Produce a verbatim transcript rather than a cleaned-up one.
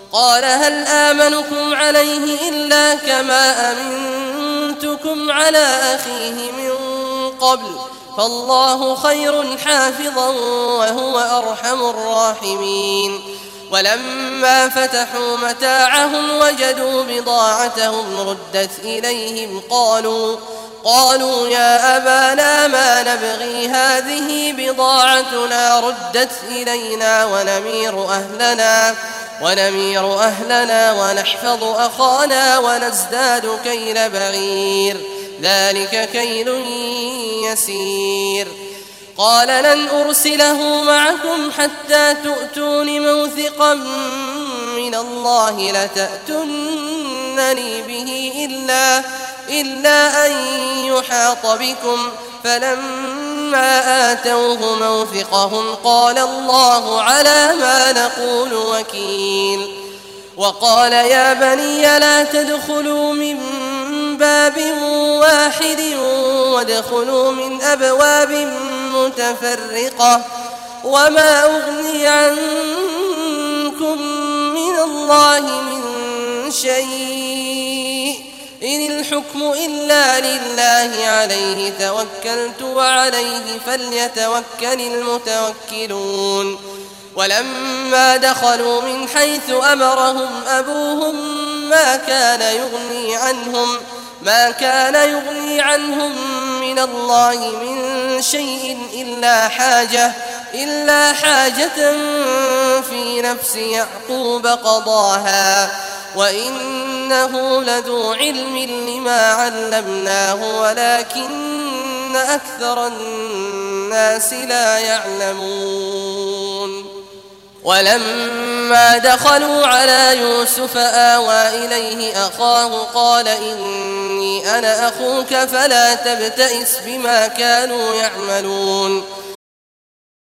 قال هل آمنكم عليه إلا كما أمنتكم على أخيه من قبل فالله خير حافظا وهو أرحم الراحمين. ولما فتحوا متاعهم وجدوا بضاعتهم ردت إليهم قالوا قالوا يا أبانا ما نبغي هذه بضاعتنا ردت إلينا ونمير أهلنا ونمير أهلنا ونحفظ أخانا ونزداد كيل بعير ذلك كيل يسير. قال لن أرسله معكم حتى تؤتون موثقا من الله لتأتونني به إلا, إلا أن يحاط بكم فلما آتوه موثقهم قال الله على ما نقول وكيل. وقال يا بني لا تدخلوا من باب واحد وادخلوا من أبواب متفرقة وما أغني عنكم من الله من شيء إن الحكم إلا لله عليه توكلت وعليه فليتوكل المتوكلون. ولما دخلوا من حيث أمرهم أبوهم ما كان يغني عنهم ما كان يغني عنهم من الله من شيء إلا حاجة إلا حاجة في نفس يعقوب قضاها وإنه لذو علم لما علمناه ولكن أكثر الناس لا يعلمون. ولما دخلوا على يوسف آوى إليه أخاه قال إني أنا أخوك فلا تبتئس بما كانوا يعملون.